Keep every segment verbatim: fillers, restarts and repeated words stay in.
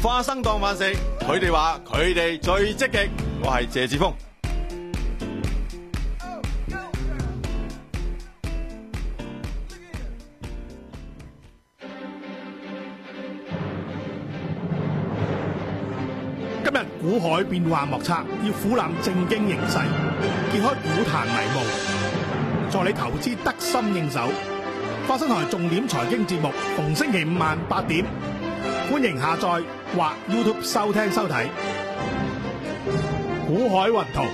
花生當飯食，佢哋話佢哋最積極。我係謝志峰。 今日股海變幻莫測，要俯瞰正經形勢，揭開股壇迷霧，助你投資得心應手。花生台重點財經節目，逢星期五晚八點，歡迎下載或 YouTube 收聽收睇。股海雲圖，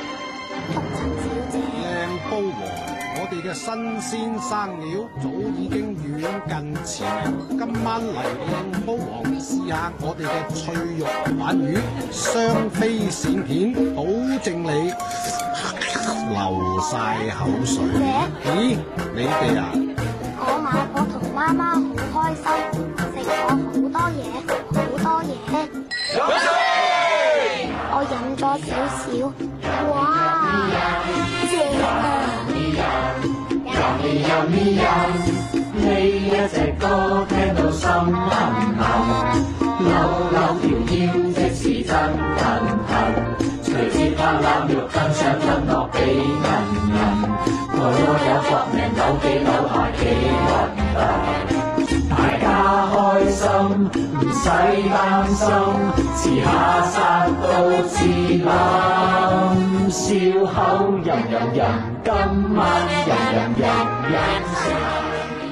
靚煲王，我哋嘅新鮮生料早已經遠近馳名。今晚嚟靚煲王試下我哋嘅脆肉鯇魚，雙飛鱔片，保證你流晒口水。咦，你哋啊？ 我買我同媽媽好開心，食咗好多嘢，好多嘢。我飲咗少少，哇，正啊！ 呢一隻歌聽到心痕痕，扭扭條腰即是真痕痕，隨節拍攬肉更想吞落幾銀銀，我有搏命扭幾扭下幾核突，大家開心唔使擔心，遲下殺到自冧，笑口吟吟吟，今晚吟吟吟吟食。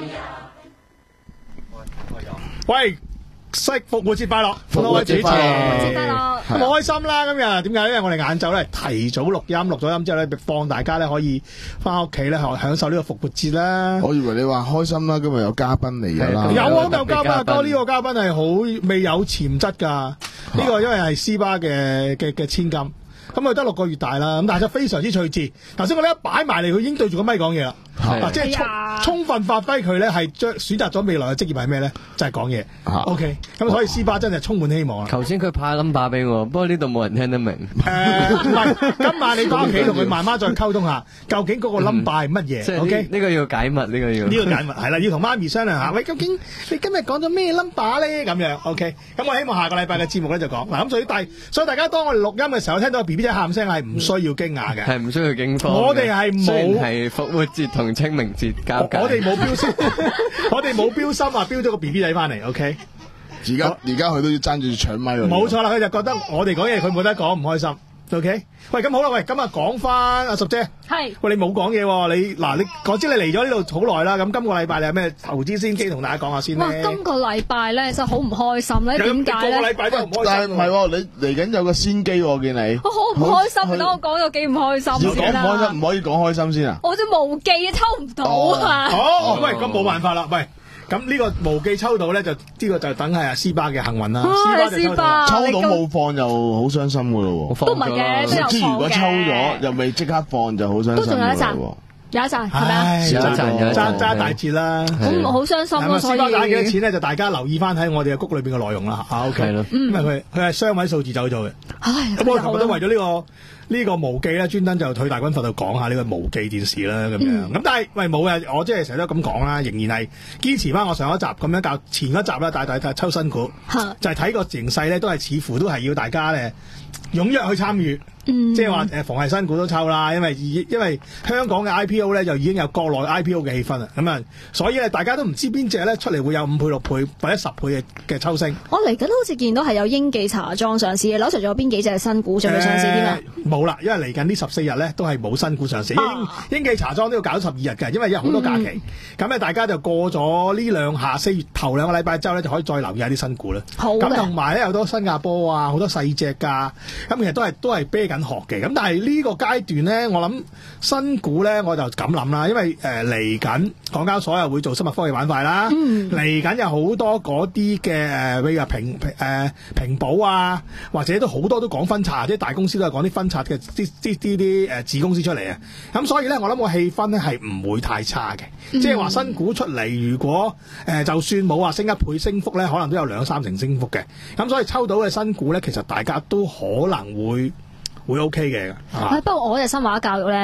喂，識復活節快樂！ 復活節快樂！ 復活節快樂！ 咁我開心啦！今日點解？因為我哋晏晝咧提早錄音，錄咗音之後咧放大家咧可以翻屋企咧享受呢個復活節啦。 我以為你話開心啦，今日有嘉賓嚟㗎啦。 有啊，有嘉賓啊！哥，呢個嘉賓係好未有潛質㗎。呢個因為係斯巴嘅嘅嘅千金，咁佢得六個月大啦，咁但係就非常之趣致。頭先我哋一擺埋嚟，佢已經對住個咪講嘢啦。嗱，即係充充分發揮佢咧，係將選擇咗未來嘅職業係咩咧？就係講嘢。O K，咁所以斯巴真係充滿希望啊！ 頭先佢派 number 俾我，不過呢度冇人聽得明。 誒，唔係，今晚你翻屋企同佢慢慢再溝通下，究竟嗰個 number 係乜嘢？O K， 呢個要解密，呢個要呢個解密係啦，要同媽咪商量下。喂，究竟你今日講咗咩 number 咧？咁樣 O K，咁我希望下個禮拜嘅節目咧就講嗱，咁所以大，所以大家當我哋錄音嘅時候聽到 B B 仔喊聲係唔需要驚訝嘅， 係唔需要驚慌。 我哋係冇係復活節同清明節交界。 我哋冇標心，我哋冇標心啊，標咗個 B B 仔翻嚟。O K， 而家而家佢都要爭住搶咪喎。 冇錯啦，佢就覺得我哋講嘢佢冇得講，唔開心。O K，喂，咁好啦，喂，今日講翻阿淑姐， 係， 喂，你冇講嘢喎，你嗱你我知你嚟咗呢度好耐啦，咁今個禮拜你有咩投資先機同大家講下先咧？ 哇，今個禮拜咧真係好唔開心咧，點解咧？ 個禮拜都唔開心， 但係唔係喎，你嚟緊有個先機喎，見你。 我好唔開心，等我講咗幾唔開心要講唔開心，唔可以講開心先啊？ 我隻無記抽唔到啊！ 哦，喂，咁冇辦法啦，喂。咁呢個無記抽到咧，就呢個就等係阿斯巴嘅幸運啦。 斯巴抽到冇放就好傷心噶咯喎。 都唔係嘅，都有放嘅。 即係如果抽咗又未即刻放就好傷心。 都仲有一陣，有一陣係咪啊？ 有一陣，爭爭一大截啦。 咁好傷心咯，所以。斯巴打幾多錢咧？就大家留意翻喺我哋嘅谷裏邊嘅內容啦。啊 ，OK，因為佢佢係雙位數字走咗嘅。 唉， 咁我琴日都為咗呢個。呢個無記咧，專登就退大軍閥度講下呢個無記電視啦，咁樣。咁但係喂冇嘅，我即係成日都咁講啦，仍然係堅持翻我上一集咁樣教前一集啦，大大抽新股，就係睇個形勢咧，都係似乎都係要大家咧踴躍去參與。即係話誒，逢係新股都抽啦，因為因為香港嘅 I P O 咧就已經有國內 I P O 嘅氣氛啦，咁啊，所以咧大家都唔知邊隻咧出嚟會有五倍、六倍或者十倍嘅嘅抽升。 我嚟緊好似見到係有英記茶莊上市嘅，攞除咗邊幾隻新股準備上市添啊？ 冇啦，因為嚟緊呢十四日咧都係冇新股上市。啊、英記茶莊都要搞十二日嘅，因為有好多假期。咁咧、嗯、大家就過咗呢兩下四月頭兩個禮拜之後咧，就可以再留意下啲新股啦。好嘅。咁同埋咧有好多新加坡啊，好多細隻㗎，咁其實都係都係啤緊殼嘅。咁但係呢個階段咧，我諗新股咧我就咁諗啦，因為誒嚟緊港交所又會做生物科技板塊啦，嚟緊、嗯、有好多嗰啲嘅誒，譬如話平誒平保啊，或者都好多都講分拆，即係大公司都係講啲分拆嘅啲啲啲啲誒子公司出嚟啊。咁所以咧，我諗個氣氛咧係唔會太差嘅，嗯、即係話新股出嚟，如果誒、呃、就算冇話升一倍升幅咧，可能都有兩三成升幅嘅。咁所以抽到嘅新股咧，其實大家都可能會。會 OK 嘅， 不過我嘅新華教育咧，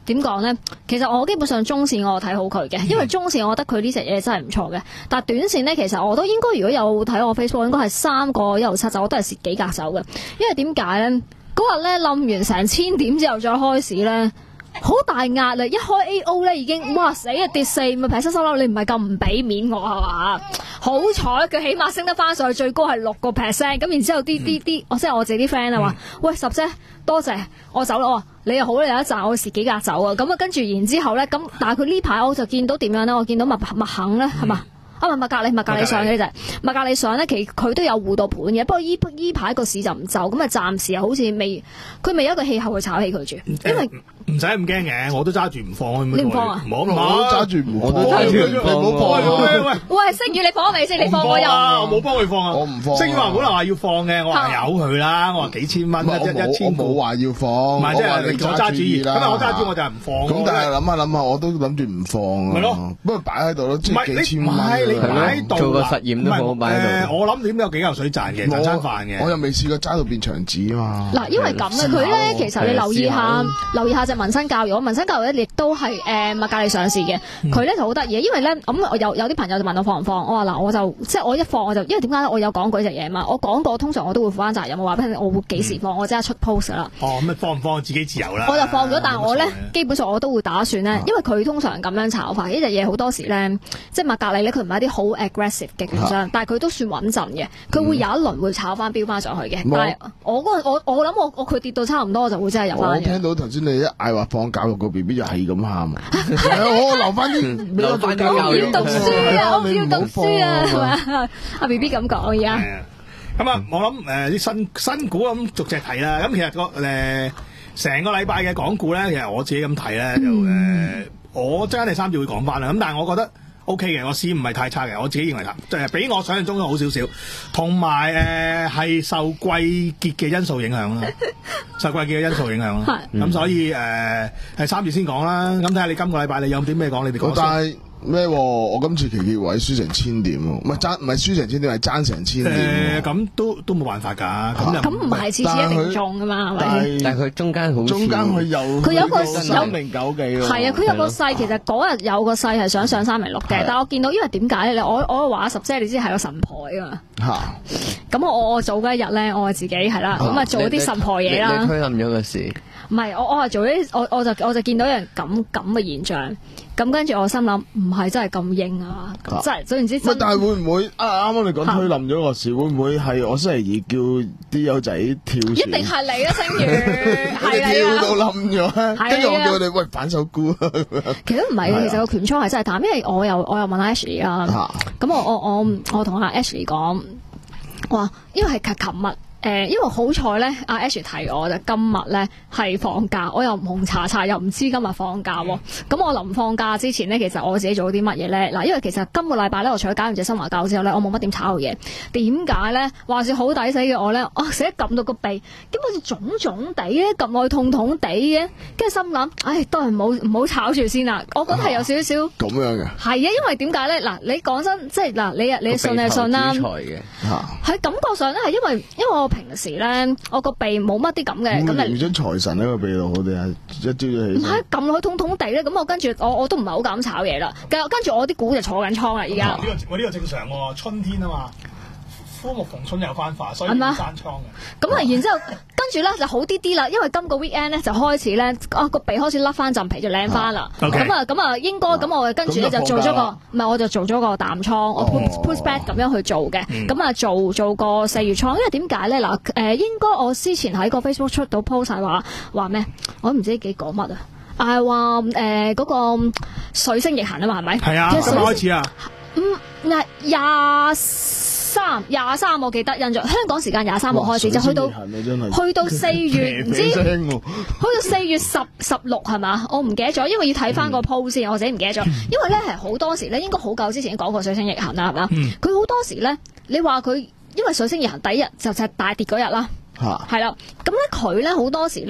點講咧？其實我基本上中線我睇好佢嘅，因為中線我覺得佢呢隻嘢真係唔錯嘅。但係短線咧，其實我都應該如果有睇我 Facebook，應該係三個一路七走，我都係蝕幾格手嘅。因為點解咧？嗰日咧冧完成千點之後再開市咧。好大壓力，一開 A O 咧已經哇死啊跌四咪平收收樓，你唔係咁唔俾面我係嘛？好彩佢起碼升得翻上去，最高係六個 percent， 咁然之後啲啲啲，我即係我自己啲 friend 啊話，喂十姐多謝，我走啦，我話你又好你有一賺，我蝕幾格走啊，咁啊跟住然之後咧，咁但係佢呢排我就見到點樣咧？我見到麥麥肯咧係嘛？啊唔係麥格里麥格里上嘅呢隻麥格里上咧，其實佢都有護到盤嘅，不過依依排個市就唔就，咁啊暫時好似未，佢未有一個氣候去炒起佢住，因為。 唔使咁驚嘅，我都揸住唔放。 你唔放啊？ 唔好唔好， 揸住唔我都揸住唔放。 唔好放喂喂喂，星宇你放未先？你放我又我冇幫佢放啊！ 我唔放。 星宇話本來話要放嘅，我話由佢啦。我話幾千蚊一一千股。 我冇話要放。 唔係即係你我揸主意啦。咁我揸主我就係唔放。 咁但係諗下諗下，我都諗住唔放啊。 係咯， 不過擺喺度咯，即係幾千蚊。 唔係你擺喺度做個實驗都好擺喺度。 我諗點有幾嚿水賺嘅，賺餐飯嘅。 我又未試過揸到變牆紙啊嘛。 嗱，因為咁嘅佢咧，其實你留意下，留意下隻民生教育。我民生教育咧，亦都係誒麥格理上市嘅。佢咧就好得意，因為咧咁我有有啲朋友就問我放唔放，我話嗱我就即係我一放我就，因為點解咧？我有講過呢隻嘢嘛，我講過通常我都會負翻責任，我話俾你，我會幾時放，我即刻出 post 啦。 哦，咁放唔放自己自由啦。 我就放咗，但係我咧基本上我都會打算咧，因為佢通常咁樣炒法，呢隻嘢好多時咧，即係麥格理咧，佢唔係一啲好 aggressive 嘅券商，但係佢都算穩陣嘅，佢會有一輪會炒翻飆翻上去嘅。但係我嗰我我諗我我佢跌到差唔多，我就會真係入翻。 我聽到頭先你一嗌話放教育個 B B 就係咁喊，我留翻啲留翻啲我唔要讀書啊，我唔要讀書啊，係嘛？阿 B B 咁講而家。 咁啊，我諗誒啲新新股咁逐隻睇啦。咁其實個誒成個禮拜嘅港股咧，其實我自己咁睇咧，就誒我即係第三節會講翻啦。咁但係我覺得 O K 嘅，我市唔係太差嘅，我自己認為就係比我想象中好少少，同埋誒係受季結嘅因素影響啦，受季結嘅因素影響啦。咁所以誒係三節先講啦。咁睇下你今個禮拜你有啲咩講？你哋講先。 咩？我今次期結位輸成千點喎，唔係爭唔係輸成千點，係爭成千點。 誒，咁都都冇辦法㗎。咁咁唔係次次一定中㗎嘛？係咪？ 但係佢中間好中間佢有佢有個三零九幾喎。 係啊，佢有個勢，其實嗰日有個勢係想上三零六嘅，但係我見到因為點解咧？我我話十姐你知係個神婆㗎嘛？嚇！咁我我早嗰一日咧，我自己係啦，咁啊做啲神婆嘢啦。 你推冧咗個市。 唔係，我我係做啲，我我就我就見到一樣咁咁嘅現象，咁跟住我心諗唔係真係咁英啊，真係總言之。 但係會唔會啊？啱啱你講推冧咗個市，會唔會係我星期二叫啲友仔跳船？ 一定係你啦，星宇，係啊， 跳到冧咗，跟住我叫佢哋喂反手沽。 其實唔係，其實個權倉係真係淡，因為我又我又問阿 Ashley 啦，咁我我我我同阿 Ashley 講，哇，因為係琴日。誒，因為好彩咧，阿 Ash 提我就今日咧係放假，我又唔紅查查，又唔知今日放假喎。咁我臨放假之前咧，其實我自己做咗啲乜嘢咧？嗱，因為其實今個禮拜咧，我除咗搞完隻新華教之後咧，我冇乜點炒嘢。點解咧？話是好抵死嘅我咧，啊成日撳到個鼻，咁好似腫腫地咧，撳落去痛痛地嘅，跟住心諗，唉，都係唔好唔好炒住先啦。我覺得係有少少咁樣嘅。 係啊，因為點解咧？嗱，你講真，即係嗱，你你信係信啦。喺感覺上咧，係因為因為我。平時咧，我個鼻冇乜啲咁嘅，咁你張財神喺個鼻度好啲啊！一朝早起身， 唔係撳落去痛痛地咧，咁我跟住我我都唔係好敢炒嘢啦。跟跟住我啲股就坐緊倉啦，而家。 呢個我呢個正常喎，春天啊嘛。枯木逢春又翻化，所以唔閂倉嘅。 咁啊，然之後跟住咧就好啲啲啦，因為今個 weekend 咧就開始咧，啊個鼻開始甩翻陣皮就靚翻啦。咁啊咁啊應該咁我跟住咧就做咗個，唔係我就做咗個淡倉，我 push push back 咁樣去做嘅。咁啊做做個四月倉，因為點解咧嗱？誒應該我之前喺個 Facebook 出到 post 係話話咩？我都唔知幾講乜啊！係話誒嗰個水星逆行啊嘛，係咪？ 係啊，今日開始啊。 嗯，廿廿三廿三，我記得印象香港時間廿三號開始，就去到去到四月唔知，去到四月十十六係嘛？我唔記得咗，因為要睇翻個 post 先，我自己唔記得咗。因為咧係好多時咧，應該好久之前講過水星逆行啦，係嘛？佢好多時咧，你話佢因為水星逆行第一日就就係大跌嗰日啦，係啦。咁咧佢咧好多時咧。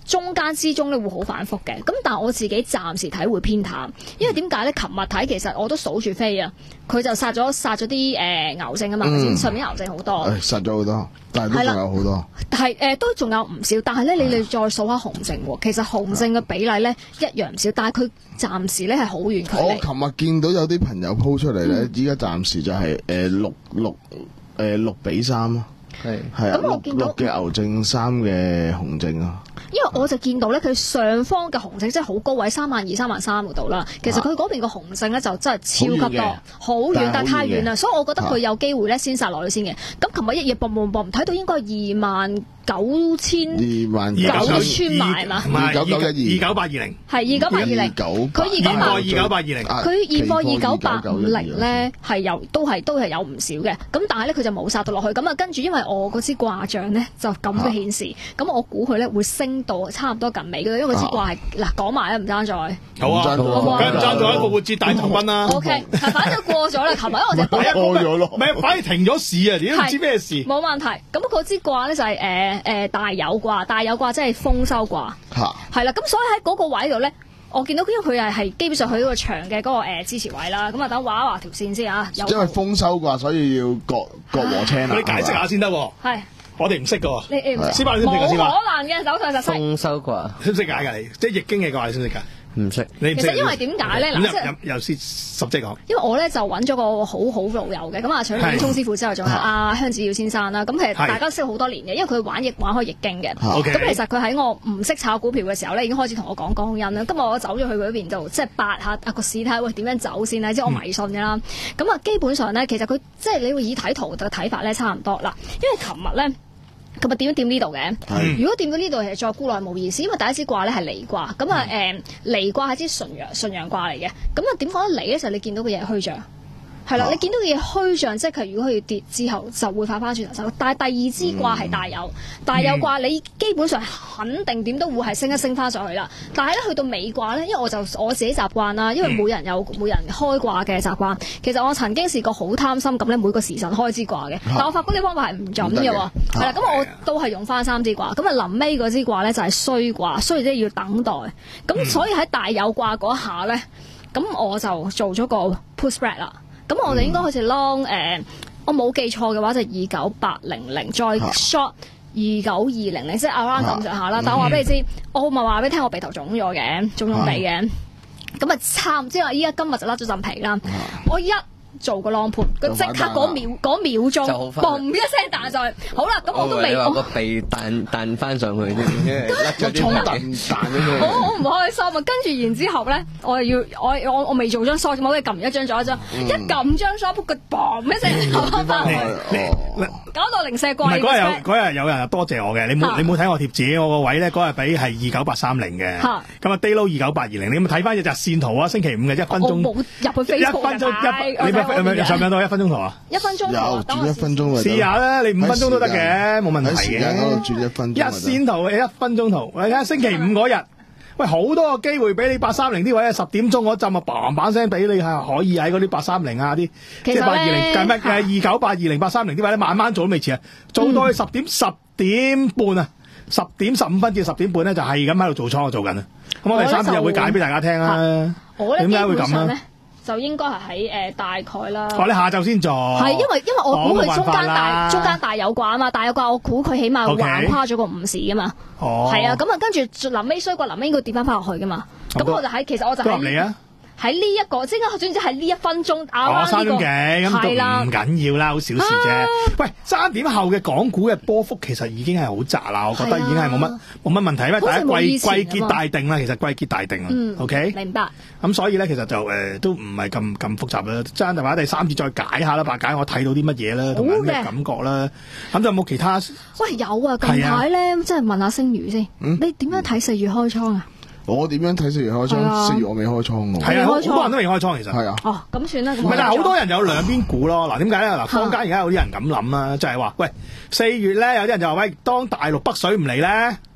中間之中咧會好反覆嘅。咁但係我自己暫時睇會偏淡，因為點解咧？琴日睇其實我都數住飛啊，佢就殺咗殺咗啲誒牛證啊嘛，嗯、上面牛證好多， 誒殺咗好多，但係都仲有好多。 係誒、呃、都仲有唔少，但係咧你哋再數下紅證喎，其實紅證嘅比例咧一樣唔少，但係佢暫時咧係好遠距離。 我琴日見到有啲朋友 po 出嚟咧，依家暫時就係誒六六誒六比三咯。係係啊，六六嘅牛證，三嘅紅證啊。 因為我就見到咧，佢上方嘅紅證即係好高位，三萬二、三萬三嗰度啦。其實佢嗰邊個紅證咧就真係超級多，好遠，但係太遠啦，所以我覺得佢有機會咧先殺落去先嘅。咁琴日一夜 boom boom boom，睇到應該係二萬九千二萬九穿埋嘛， 二九九一二二九八二零， 係二九八二零，佢二九八二九八二零， 佢現貨二九八五零咧係有都係都係有唔少嘅。咁但係咧佢就冇殺到落去。咁啊跟住因為我嗰支卦象咧就咁嘅顯示，咁我估佢咧會升到差唔多近尾嘅，因為嗰支卦係嗱講埋啦，唔爭在。 好啊，梗係唔爭在一個活節大頭軍啦。 O K， 反正過咗啦，琴日我就過咗咯， 唔係反而停咗市啊！點都唔知咩事。 冇問題。咁嗰支卦咧就係誒誒大有卦，大有卦即係豐收卦。 嚇。係啦，咁所以喺嗰個位度咧，我見到因為佢係係基本上去嗰個長嘅嗰個誒支持位啦。咁啊，等畫一畫條線先啊。 因為豐收卦，所以要割割禾青啊。 你解釋下先得喎。 係。 我哋唔識噶喎。 你你唔識？ 冇可能嘅，手上就識。 豐收卦。 識唔識解㗎你？即係易經嘅卦，你識唔識㗎？ 唔識。 你唔識。 其實因為點解咧？嗱，即係又先十隻講。 因為我咧就揾咗個好好老友嘅，咁啊除咗李聰師傅之外，仲有阿香子耀先生啦。咁其實大家識好多年嘅，因為佢玩易玩開易經嘅。咁其實佢喺我唔識炒股票嘅時候咧，已經開始同我講江恩啦。今日我走咗去佢嗰邊就即係八下啊個市睇下喂點樣走先啦，即係我迷信㗎啦。咁啊基本上咧，其實佢即係你會以睇圖嘅睇法咧差唔多啦。因為琴日咧。咁啊，點一點呢度嘅？如果掂到呢度，其實再沽落冇意思，因為第一支卦咧係離卦，咁啊誒離卦係支純陽純陽卦嚟嘅。咁啊點講咧？離嘅時候，你見到嘅嘢係虛象，係啦，你見到嘅嘢虛象，即係如果佢跌之後就會反翻轉頭走。但係第二支卦係大有，大有卦你基本上肯定點都會係升一升翻上去啦。但係咧去到尾卦咧，因為我就我自己習慣啦，因為每人有每人開卦嘅習慣。其實我曾經試過好貪心咁咧，每個時辰開支卦嘅，但我發覺呢方法係唔準嘅喎。係啦，咁我都係用翻三支卦。咁啊臨尾嗰支卦咧就係衰卦，衰即係要等待。咁所以喺大有卦嗰下咧，咁我就做咗個 put spread 啦。咁我哋應該好似 long 誒、呃，我冇記錯嘅話就二九八零零再 short 二九二零零，即係 around 咁上下啦。但我話俾你知，我咪話俾你聽，我鼻頭腫咗嘅，腫腫地嘅。咁啊差唔多，即係依家今日就甩咗陣皮啦。我一做個 long put，佢即刻嗰秒嗰秒鐘，嘣一聲彈上去。好啦，咁我都未。 你話個鼻彈彈翻上去啫， 甩咗啲彈彈咗佢。 好好唔開心啊！跟住然之後咧，我又要我我我未做張 short，我哋撳一張咗一張，一撳張 short，佢嘣一聲彈翻翻去，搞到零舍貴。 唔係嗰日有嗰日有人多謝我嘅，你冇你冇睇我貼紙，我個位咧嗰日俾係二九八三零嘅，咁啊 day low 二九八二零，你有冇睇翻隻日線圖啊？星期五嘅一分鐘。 我冇入去 Facebook 一分鐘一。上唔上到一分鐘圖啊？ 一分鐘圖有轉一分鐘試下啦，你五分鐘都得嘅，冇問題嘅。 時間嗰度轉一分鐘。 一線圖嘅一分鐘圖，你睇下星期五嗰日，喂好多個機會俾你八三零啲位啊，十點鐘嗰陣啊，嘭嘭聲俾你係可以喺嗰啲八三零啊啲，即係八二零計乜嘅二九八二零八三零啲位咧，慢慢做都未遲啊，做到去十點十點半啊，十點十五分至十點半咧就係咁喺度做倉做緊啊。咁我哋三日會解俾大家聽啊。點解會咁咧？ 就應該係喺誒大概啦。 哦，你下晝先做。 係因為因為我估佢中間大中間大有卦啊嘛，大有卦我估佢起碼橫跨咗個午市噶嘛。哦。係啊，咁啊跟住臨尾衰卦，臨尾應該跌翻翻落去噶嘛。咁我就喺其實我就喺。入嚟啊！喺呢一個，即係總之喺呢一分鐘拗翻呢個。三點幾咁都唔緊要啦，好小事啫。喂，三點後嘅港股嘅波幅其實已經係好窄啦，我覺得已經係冇乜冇乜問題，因為大家季季結大定啦，其實季結大定啦。OK，明白。咁所以咧，其實就誒都唔係咁咁複雜啦。爭就話第三節再解下啦，白解我睇到啲乜嘢啦，同埋咩感覺啦。咁就有冇其他？喂，有啊！近排咧，即係問下星宇先，你點樣睇四月開倉啊？我點樣睇四月開倉？四月我未開倉喎。係啊，好多人都未開倉其實。係啊。哦，咁算啦。唔係，但係好多人有兩邊估咯。嗱，點解咧？嗱，坊間而家有啲人咁諗啦，就係話，喂，四月咧有啲人就話，喂，當大陸北水唔嚟咧，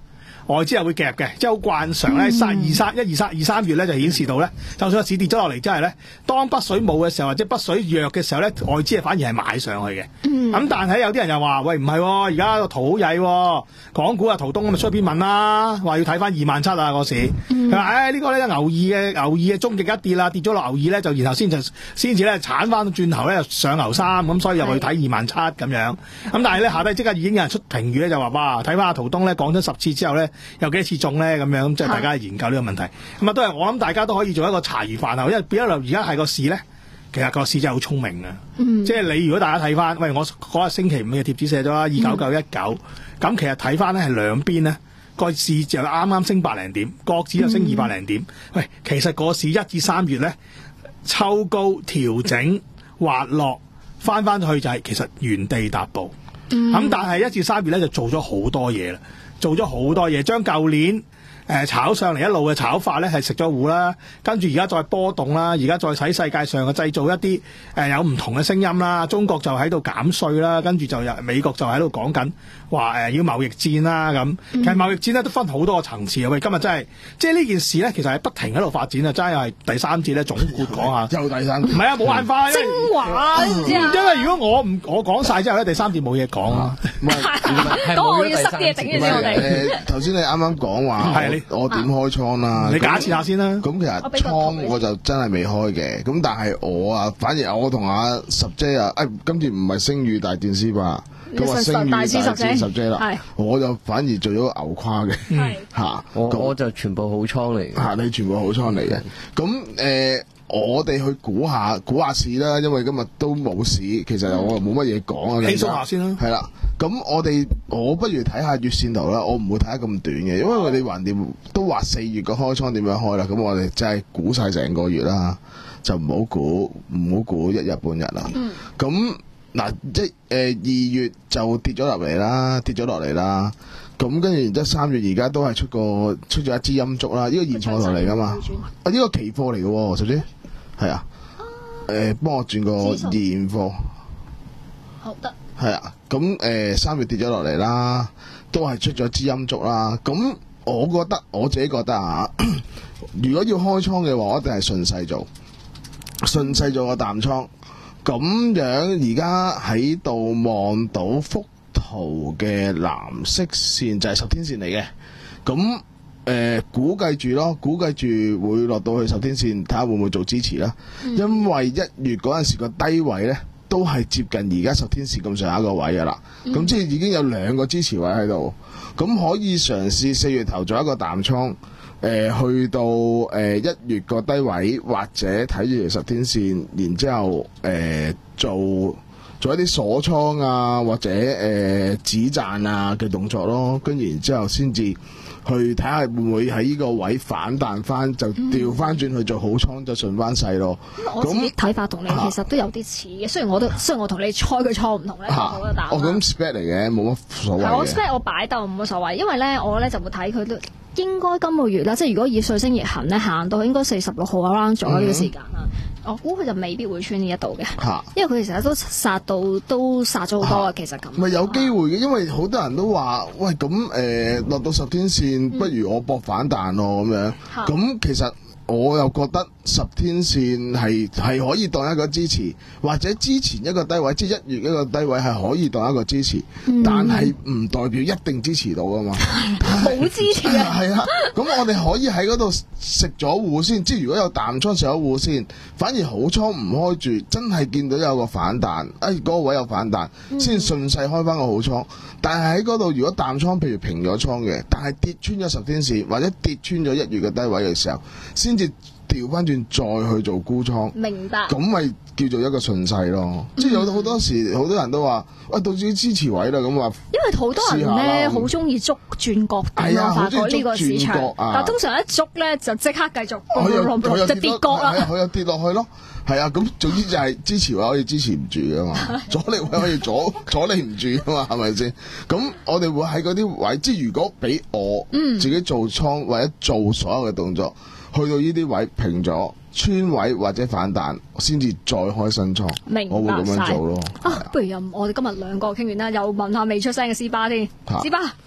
外資係會夾嘅，即係好慣常咧，三二三一二三二三月咧就顯示到咧，就算個市跌咗落嚟，即係咧，當北水冇嘅時候或者北水弱嘅時候咧，外資係反而係買上去嘅。咁、嗯、但係有啲人又話：喂，唔係、哦，而家個圖好曳、哦，港股啊圖東咁咪出篇文啦，話要睇翻二萬七啊個市。佢話：唉，呢個呢個牛二嘅牛二嘅終極一跌啦，跌咗落牛二咧，就然後先就先至咧鏟翻轉頭咧上牛三，咁所以又去睇二萬七咁樣。咁但係咧下低即刻已經有人出評語咧，就話：哇，睇翻阿圖東咧講咗十次之後咧，有幾多次中咧咁樣，即係大家研究呢個問題。咁啊都係我諗大家都可以做一個茶餘飯後，因為變咗而家係個市咧，其實個市真係好聰明啊！嗯、即係你如果大家睇翻，喂，我嗰日星期五嘅貼紙寫咗啦，二九九一九，咁其實睇翻咧係兩邊咧個市就啱啱升百零點，國指就升二百零點。嗯、喂，其實個市一至三月咧抽高調整滑落，翻翻去就係其實原地踏步。咁、嗯、但係一至三月咧就做咗好多嘢啦，做咗好多嘢，將舊年。誒炒上嚟一路嘅炒法咧係食咗糊啦，跟住而家再波動啦，而家再喺世界上嘅製造一啲誒、呃、有唔同嘅聲音啦，中國就喺度減稅啦，跟住就有美國就喺度講緊話誒要貿易戰啦咁。其實貿易戰咧都分好多個層次啊！喂，今日真係即係呢件事咧，其實係不停喺度發展啊！真係第三節咧總括講下， 又第三節，唔係啊，冇辦法， 精華， 因為如果我唔我講晒之後咧，第三節冇嘢講啊。 咁我要塞啲嘢頂住先，我哋。 誒頭先你啱啱講話，我點開倉啦？ 你假設下先啦。 咁其實倉我就真係未開嘅。咁但係我啊，反而我同阿十姐啊，誒今次唔係星宇大戰 C 吧？咁話星宇大戰十姐啦。我就反而做咗個牛跨嘅。嚇， 我我就全部好倉嚟嘅。 嚇，你全部好倉嚟嘅。咁誒。我哋去估下估下市啦，因為今日都冇市，其實我冇乜嘢講啊。 輕鬆下先啦。 係啦，咁我哋我不如睇下月線圖啦。我唔會睇得咁短嘅，因為我哋橫掂都話四月個開倉點樣開啦。咁我哋真係估晒成個月啦，就唔好估唔好估一日半日啦。咁嗱、嗯，即係誒二月就跌咗落嚟啦，跌咗落嚟啦。咁跟住然之後三月而家都係出個出咗一支陰燭啦。呢、這個現貨圖嚟噶嘛？啊呢、這個期貨嚟嘅喎，首先。係啊，誒、呃，幫我轉個現貨， 好得。 係啊，咁誒三月跌咗落嚟啦，都係出咗支陰燭啦。咁我覺得我自己覺得啊，如果要開倉嘅話，我一定係順勢做，順勢做個淡倉。咁樣而家喺度望到幅圖嘅藍色線就係十天線嚟嘅，咁。誒、呃，估計住咯，估計住會落到去十天線，睇下會唔會做支持啦。嗯、因為一月嗰陣時個低位呢，都係接近而家十天線咁上下個位噶啦。咁、嗯、即係已經有兩個支持位喺度，咁可以嘗試四月頭做一個淡倉，誒、呃，去到誒、呃、一月個低位，或者睇住條十天線，然之後誒、呃、做做一啲鎖倉啊，或者誒止賺啊嘅動作咯，跟住然之後先至。去睇下會唔會喺呢個位反彈翻，就調翻轉去做好倉，就順翻勢咯。 咁、嗯、我自己睇法同你其實都有啲似嘅，雖然我都雖然我同你猜佢錯唔同咧，我覺得打。 我咁 spec 嚟嘅，冇乜所謂嘅。 我 spec 我擺鬥冇乜所謂，因為咧我咧就會睇佢都應該今個月啦，即係如果以水星逆行咧行到應該四十六號 around 左右呢個時間啦。嗯我估佢就未必會穿呢一度嘅，因為佢其實都殺到都殺咗好多啊。其實咁咪有機會嘅，因為好多人都話喂咁誒落到十天線，不如我搏反彈咯咁樣。咁其實我又覺得十天線係係可以當一個支持，或者之前一個低位，即係一月一個低位係可以當一個支持，嗯、但係唔代表一定支持到噶嘛。 冇支持啊！ 係啊，咁我哋可以喺嗰度食咗糊先，即係如果有淡倉食咗糊先，反而好倉唔開住，真係見到有個反彈，哎嗰、嗰個位有反彈，先順勢開翻個好倉。但係喺嗰度如果淡倉譬如平咗倉嘅，但係跌穿咗十天線或者跌穿咗一月嘅低位嘅時候，先至調翻轉再去做沽倉。 明白。 咁咪叫做一個順勢咯。嗯、即係有好多時好多人都話，喂，到自己支持位啦咁話。因為好多人咧好中意捉轉角點咯，發覺呢個市場。啊、但係通常一捉咧就即刻繼續， 又就跌角啦。 佢又跌落去咯。係啊，咁總之就係支持位可以支持唔住噶嘛，阻力位可以阻阻你唔住噶嘛，係咪先？咁我哋會喺嗰啲位，即係如果俾我自己做倉或者做所有嘅動作，去到呢啲位平咗穿位或者反彈，先至再開新倉。 明白， 我會咁樣做咯。 啊，不如又我哋今日兩個傾完啦，又問下未出聲嘅斯巴添，斯巴。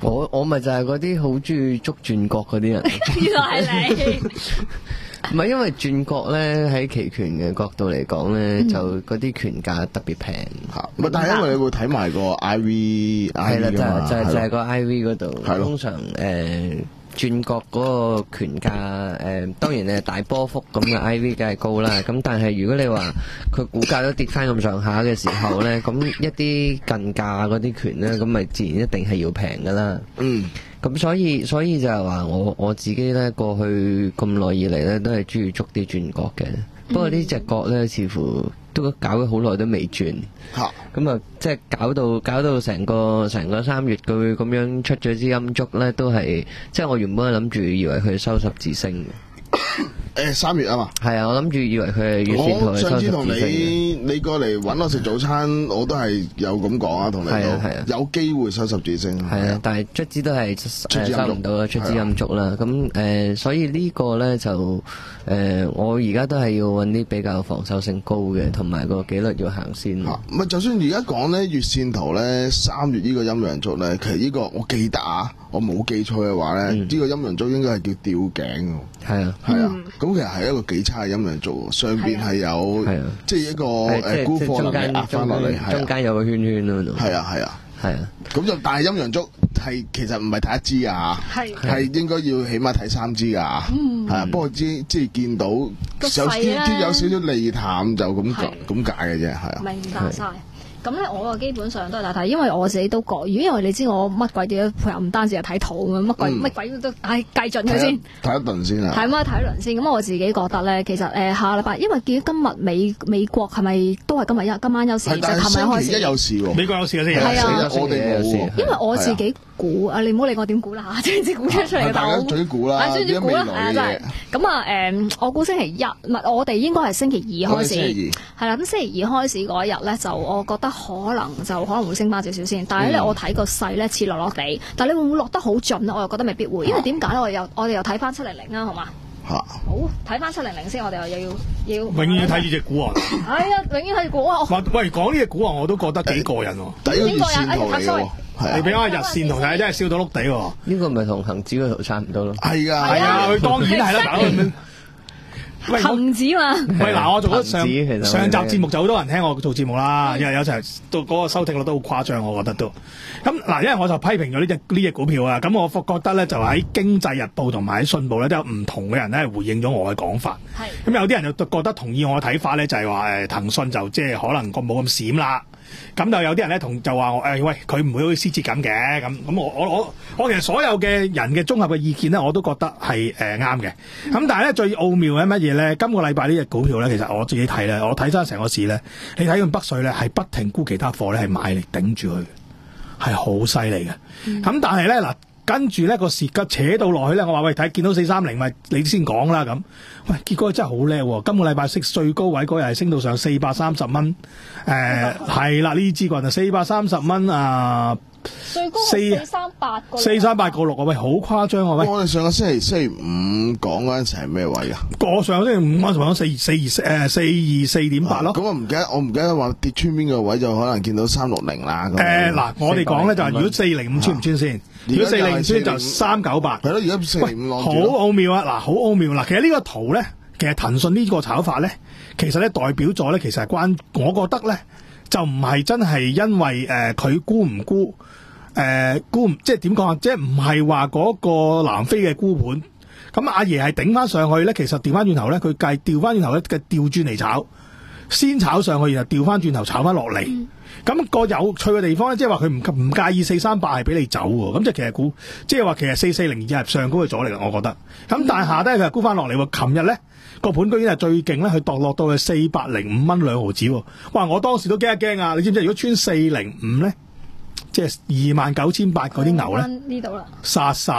我我咪就係嗰啲好中意捉轉角嗰啲人。 原來係你。 唔係因為轉角咧喺期權嘅角度嚟講咧， 嗯、 就嗰啲權價特別平嚇。 唔係，但係因為你會睇埋個 I V， 係啦，就係就係就係個 I V 嗰度。 係咯。 通常誒、呃、轉角嗰個權價誒、呃，當然誒大波幅咁嘅 I V 梗係高啦。咁但係如果你話佢股價都跌翻咁上下嘅時候咧，咁一啲近價嗰啲權咧，咁咪自然一定係要平噶啦。嗯。咁所以所以就係話我我自己咧過去咁耐以嚟咧都係中意捉啲轉角嘅，嗯、不過呢隻角咧似乎都搞咗好耐都未轉，咁啊即係搞到搞到成個成個三月佢咁樣出咗支陰燭咧，都係即係我原本係諗住以為佢收十字星嘅。 誒，三月啊嘛， 係啊，我諗住以為佢係月線圖係收十字星嘅。我上次同你你過嚟搵我食早餐，我都係有咁講啊，同你講有機會收十字星。係啊，但係卒之都係收唔到啦，出支陰燭啦。咁誒，所以呢個咧就誒，我而家都係要搵啲比較防守性高嘅，同埋個紀律要行先。 唔係，就算而家講咧月線圖咧，三月呢個陰陽燭咧，其實呢個我記得啊，我冇記錯嘅話咧，呢個陰陽燭應該係叫吊頸。係啊，係啊。咁其實係一個幾差嘅陰陽燭，上邊係有，即係一個誒沽貨能力壓翻落嚟， 中間有個圈圈咯。 係啊係啊係啊， 咁就但係陰陽燭係其實唔係睇一支啊，係應該要起碼睇三支噶，係啊。不過知即係見到有啲有少少利淡就咁咁解嘅啫，係啊。 明白晒。咁咧，我啊基本上都係睇，因為我自己都講，因為你知我乜鬼啲配合，唔單止係睇圖咁，乜鬼乜、嗯、鬼都唉計盡佢先， 睇一輪先啊。 係嘛，睇一輪先。咁我自己覺得咧，其實誒、呃、下禮拜，因為見到今日美美國係咪都係今日一今晚有事，即係琴日開始。 而家有事喎，美國有事先。 係啊， 我哋冇喎。 因為我自己估啊，你唔好理我點估啦嚇，總之估出出嚟嘅。 大家嘴估啦， 總之估啦，係啊，真係。咁啊誒，我估星期一唔係，我哋應該係星期二開始。星期二。係啦，咁星期二開始嗰一日咧，就我覺得可能就。就可能會升翻少少先，但係咧、嗯、我睇個勢咧似落落地，但係你會唔會落得好盡咧？我又覺得未必會，因為點解咧？我哋又我哋又睇翻七零零啊，好嘛？嚇！好睇翻七零零先，我哋又要要永遠睇住隻股王。 係啊，永遠睇住股王。 喂，講呢隻股王我都覺得幾過癮喎。 第一個月線圖嚟嘅喎， 你俾我日線圖睇，真係笑到碌地喎。 呢個咪同恆指個圖差唔多咯。係啊， 係啊，佢當然係啦。喂， 恒指嘛？ 喂，嗱，我做咗上上集節目就好多人聽我做節目啦，因為有時候到嗰個收聽率都好誇張，我覺得都咁嗱，因為我就批評咗呢隻呢隻股票啊，咁我覺得咧就喺《經濟日報》同埋喺《信報》咧都有唔同嘅人咧回應咗我嘅講法。係咁有啲人就覺得同意我嘅睇法咧，就係話誒騰訊就即係可能個冇咁閃啦。咁就有啲人咧同就話我誒喂，佢唔會好似獅子咁嘅咁咁我我我我其實所有嘅人嘅綜合嘅意見咧，我都覺得係誒啱嘅。咁、呃、但係咧最奧妙嘅乜嘢咧？今個禮拜呢隻股票咧，其實我自己睇咧，我睇翻成個市咧，你睇佢北水咧係不停沽其他貨咧，係買嚟頂住佢，係好犀利嘅。咁、嗯、但係咧嗱。跟住咧個時急扯到落去咧，我話喂睇見到四三零咪你先講啦咁，喂結果真係好叻喎！今個禮拜升最高位嗰日係升到上四百三十蚊，誒係啦呢支棍就四百三十蚊啊！ 最高四三八個四三八個六啊！喂，好誇張啊！喂， 我哋上個星期星期五講嗰陣時係咩位啊？ 我上個星期五嗰陣時講四四二誒四二四點八咯。咁、 啊、我唔記得，我唔記得話跌穿邊個位就可能見到三六零啦。 誒嗱，我哋講咧就係如果四零五穿唔穿先？如果四零五穿就三九八。係咯，而家四零五好奧妙啊！嗱，好奧妙嗱。其實呢個圖咧，其實騰訊呢個炒法咧，其實咧代表咗咧，其實係關，我覺得咧就唔係真係因為誒佢沽唔沽。誒、呃、沽即係點講啊？即係唔係話嗰個南非嘅沽盤，咁阿爺係頂翻上去咧。其實調翻轉頭咧，佢計調翻轉頭咧嘅調轉嚟炒，先炒上去，然後調翻轉頭炒翻落嚟。咁、嗯、個有趣嘅地方咧，即係話佢唔唔介意四三八係俾你走喎。咁即係其實估，即係話其實四四零二係上高嘅阻力，我覺得。咁但係下低佢係沽翻落嚟喎。琴日咧個盤居然係最勁咧，佢墮落到去四百零五蚊兩毫子喎。哇！我當時都驚一驚啊！你知唔知如果穿四零五咧？即係二萬九千八嗰啲牛咧， 呢度啦， 殺晒，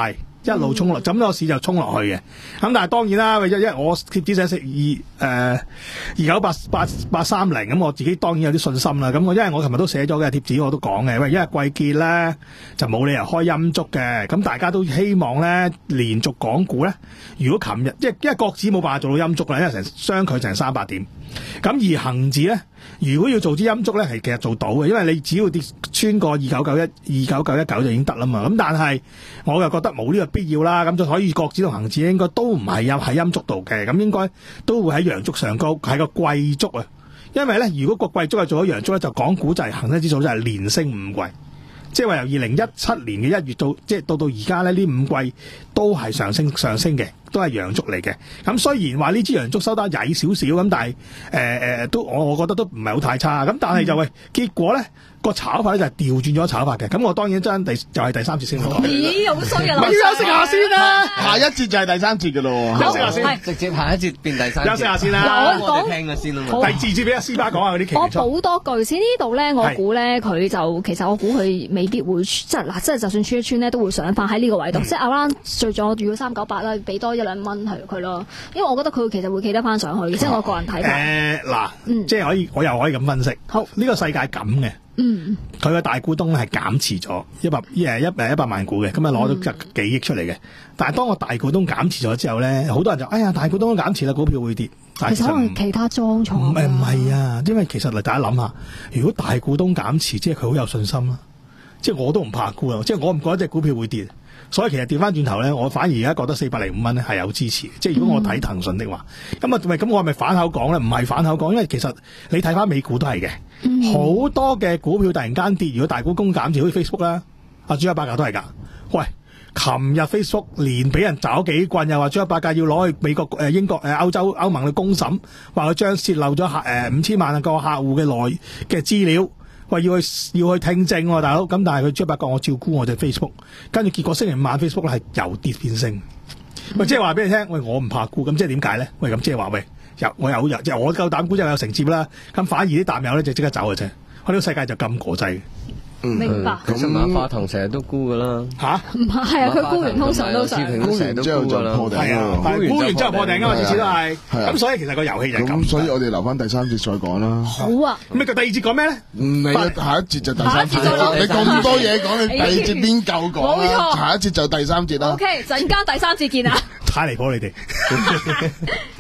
一路衝落，咁個市就衝落去嘅。咁但係當然啦，因為我貼紙寫食二誒二九八八八三零，咁我自己當然有啲信心啦。咁我因為我琴日都寫咗嘅貼紙，我都講嘅，因為因為季結咧就冇理由開陰燭嘅。咁大家都希望咧連續港股咧，如果琴日即係因為國指冇辦法做到陰燭啦，因為成相距成三百點。咁而恒指咧，如果要做支陰燭咧，係其實做到嘅，因為你只要跌穿過二九九一、二九九一九就已經得啦嘛。咁但係我又覺得冇呢個必要啦。咁就所以國指同恒指應該都唔係陰喺陰燭度嘅，咁應該都會喺陽燭上高，係個季燭啊。因為咧，如果個季燭係做咗陽燭咧，就港股就係恒生指數就係連升五季。即係話由二零一七年嘅一月到即係到到而家咧，呢五季都係上升上升嘅，都係陽燭嚟嘅。咁雖然話呢支陽燭收得曳少少咁，但係誒誒都我我覺得都唔係好太差。咁但係就喂、嗯、結果咧個炒法咧就係調轉咗炒法嘅。咁我當然真第就係第三節先講。 咦，好衰啊！ 咪要休息下先啦， 下一節就係第三節嘅咯。 休息下先， 直接下一節變第三節。 休息下先啦。 嗱， 我哋聽嘅先啦嘛。 好第二節俾阿斯巴講下嗰啲期我補多句先，呢度咧，我估咧佢就其實我估佢未必會即係嗱，即係就算穿一穿咧，都會上翻喺呢個位度。即係啱啱最咗如果三九八啦，俾多一兩蚊係佢咯。因為我覺得佢其實會企得翻上去，即係我個人睇法。 誒嗱，即係可以，我又可以咁分析。好，呢個世界咁嘅。 嗯， 佢嘅大股東係減持咗一百誒一誒一百萬股嘅，咁啊攞咗幾億出嚟嘅。嗯、但係當個大股東減持咗之後咧，好多人就哎呀大股東都減持啦，股票會跌。但其實可能其他莊廠。 唔係唔係啊，因為其實嚟大家諗下，如果大股東減持，即係佢好有信心啦。即係我都唔怕沽啊，即係我唔覺得隻股票會跌。所以其實調翻轉頭咧，我反而而家覺得四百零五蚊咧係有支持。即係如果我睇騰訊的話，咁啊咪咁我係咪反口講咧？唔係反口講，因為其實你睇翻美股都係嘅，好、嗯、多嘅股票突然間跌，如果大股東減持，好似 Facebook 啦，阿豬一百架都係㗎。喂，琴日 Facebook 連俾人找幾棍，又話豬一百架要攞去美國、誒英國、誒歐洲、歐盟去公審，話佢將泄漏咗客誒五千萬個客戶嘅內嘅資料。喂，要去要去聽證喎，大佬。咁但係佢豬一百個我照估我隻 Facebook， 跟住結果星期五晚 Facebook 咧係由跌變升。喂、嗯，即係話俾你聽，喂，我唔怕估，咁即係點解咧？喂，咁即係話喂，有我有即係我夠膽估就有承接啦。咁反而啲淡友咧就即刻走嘅啫。我呢個世界就咁國際。 明白。 咁馬化騰成日都沽噶啦。 吓？ 唔係啊，佢沽完通常都上。 沽完之後就破頂啦。 係沽完之後破頂噶嘛，次次都係。咁所以其實個遊戲就係咁。 咁所以我哋留翻第三節再講啦。 好啊。 咁你個第二節講咩咧？ 唔理下一節就第三節啦。你咁多嘢講，你第二節邊夠講啊？下一節就第三節啦。 O K，陣間第三節見啊。 太離譜你哋。